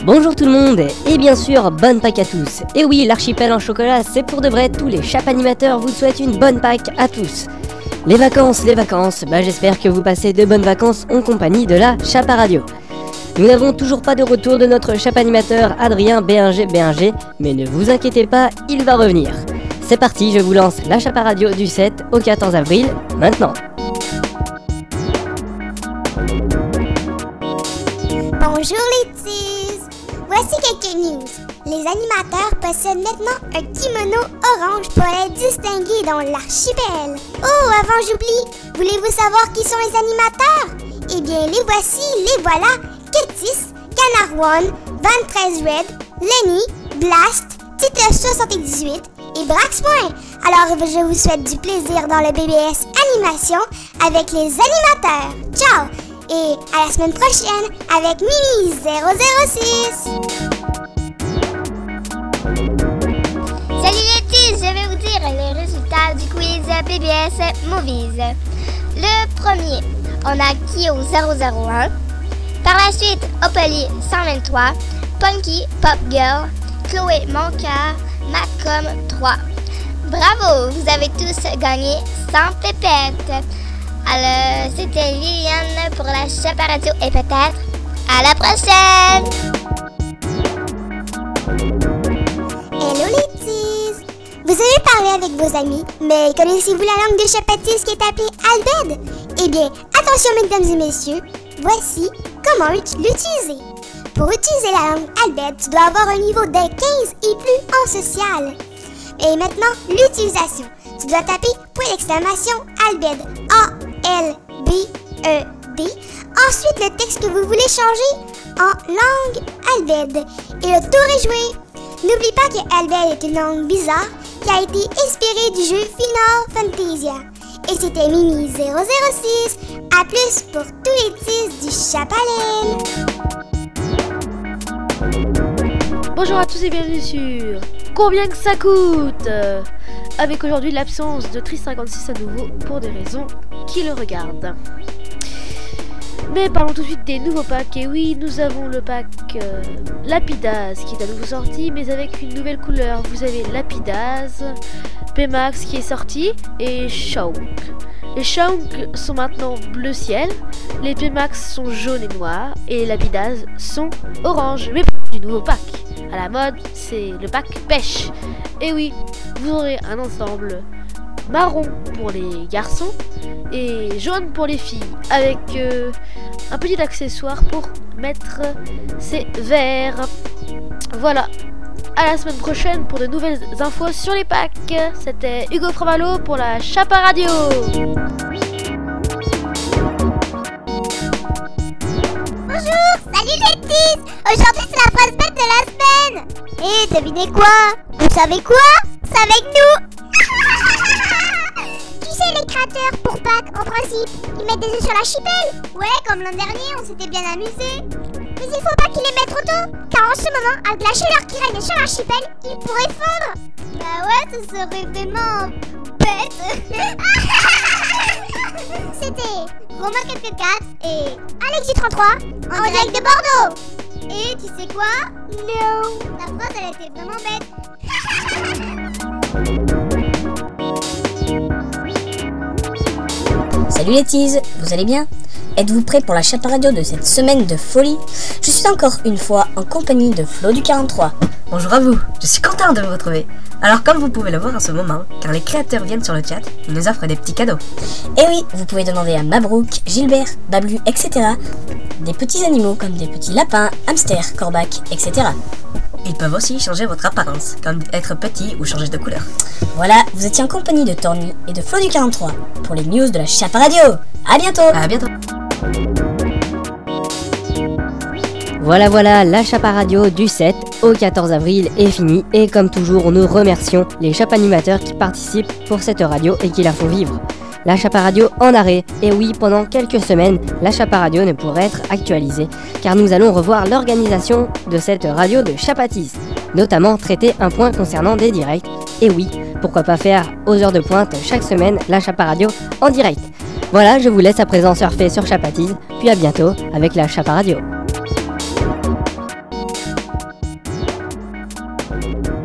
Bonjour tout le monde, et bien sûr, bonne Pâques à tous. Et oui, l'archipel en chocolat, c'est pour de vrai, tous les chap animateurs vous souhaitent une bonne Pâques à tous. Les vacances, j'espère que vous passez de bonnes vacances en compagnie de la Chapa Radio. Nous n'avons toujours pas de retour de notre chap animateur Adrien Béinger, mais ne vous inquiétez pas, il va revenir. C'est parti, je vous lance la Chapa Radio du 7 au 14 avril, maintenant. Bonjour les teas! Voici quelques news. Les animateurs possèdent maintenant un kimono orange pour être distingués dans l'archipel. Oh, avant j'oublie, voulez-vous savoir qui sont les animateurs? Eh bien, les voici, les voilà, Ketis, Canard One, Van 13 Red, Lenny, Blast, Titeuf 78 et Brax Point. Alors, je vous souhaite du plaisir dans le BBS Animation avec les animateurs. Ciao! Et à la semaine prochaine avec Mimi 006. Salut les petits, je vais vous dire les résultats du quiz BBS Movies. Le premier, on a Kyo 001. Par la suite, Opely 123, Punky Pop Girl, Chloé Monca, Macom 3. Bravo, vous avez tous gagné sans pépette. Alors, c'était Liliane pour la Chapa Radio et peut-être à la prochaine! Hello les teas! Vous avez parlé avec vos amis, mais connaissez-vous la langue de Chapatis qui est appelée Albed? Eh bien, attention mesdames et messieurs, voici comment l'utiliser. Pour utiliser la langue Albed, tu dois avoir un niveau de 15 et plus en social. Et maintenant, l'utilisation. Tu dois taper point d'exclamation Albed, A-L-B-E-D. Ensuite, le texte que vous voulez changer en langue Albed. Et le tour est joué. N'oublie pas que Albed est une langue bizarre qui a été inspirée du jeu Final Fantasia. Et c'était Mimi 006. A plus pour tous les teas du Chapalène. Bonjour à tous et bienvenue sur Combien que ça coûte, avec aujourd'hui l'absence de Tri56 à nouveau pour des raisons qui le regardent. Mais parlons tout de suite des nouveaux packs. Et oui, nous avons le pack Lapidaz qui est à nouveau sorti, mais avec une nouvelle couleur. Vous avez Lapidaz, P-Max qui est sorti et Shaunk. Les Shaunk sont maintenant bleu ciel, les P-Max sont jaunes et noirs et les Lapidaz sont orange. Mais du nouveau pack à la mode, c'est le pack pêche. Et oui, vous aurez un ensemble marron pour les garçons et jaune pour les filles, avec un petit accessoire pour mettre ces verres. Voilà, à la semaine prochaine pour de nouvelles infos sur les packs. C'était Hugo Framalo pour la Chapa Radio. Bonjour, salut les teas! Aujourd'hui c'est la phrase bête de la semaine. Et devinez quoi? Vous savez quoi? C'est avec nous. Tu sais les créateurs pour Pâques en principe, ils mettent des œufs sur l'archipel. Ouais, comme l'an dernier on s'était bien amusé. Mais il faut pas qu'ils les mettent trop tôt, car en ce moment, avec la chaleur qui règne sur l'archipel, ils pourraient fondre. Bah ouais, ce serait vraiment bête. C'était Romain 444 et Alexis 33 en direct de Bordeaux. Et tu sais quoi? Non. La phrase elle était vraiment bête. Salut les teas, vous allez bien? Êtes-vous prêts pour la Chapa Radio de cette semaine de folie? Je suis encore une fois en compagnie de Flo du 43. Bonjour à vous, je suis content de vous retrouver. Alors comme vous pouvez le voir en ce moment, car les créateurs viennent sur le chat, ils nous offrent des petits cadeaux. Et oui, vous pouvez demander à Mabrouk, Gilbert, Bablu, etc. des petits animaux comme des petits lapins, hamsters, corbacs, etc. Ils peuvent aussi changer votre apparence, comme être petit ou changer de couleur. Voilà, vous étiez en compagnie de Torny et de Flo du 43 pour les news de la Chapa Radio. À bientôt. À bientôt. Voilà, la Chapa Radio du 7 au 14 avril est finie et comme toujours, nous remercions les chap animateurs qui participent pour cette radio et qui la font vivre. La Chapa Radio en arrêt, et oui, pendant quelques semaines, la Chapa Radio ne pourrait être actualisée car nous allons revoir l'organisation de cette radio de Chapatis, notamment traiter un point concernant des directs. Et oui, pourquoi pas faire aux heures de pointe chaque semaine la Chapa Radio en direct. Voilà, je vous laisse à présent surfer sur Chapatis, puis à bientôt avec la Chapa Radio. Bye.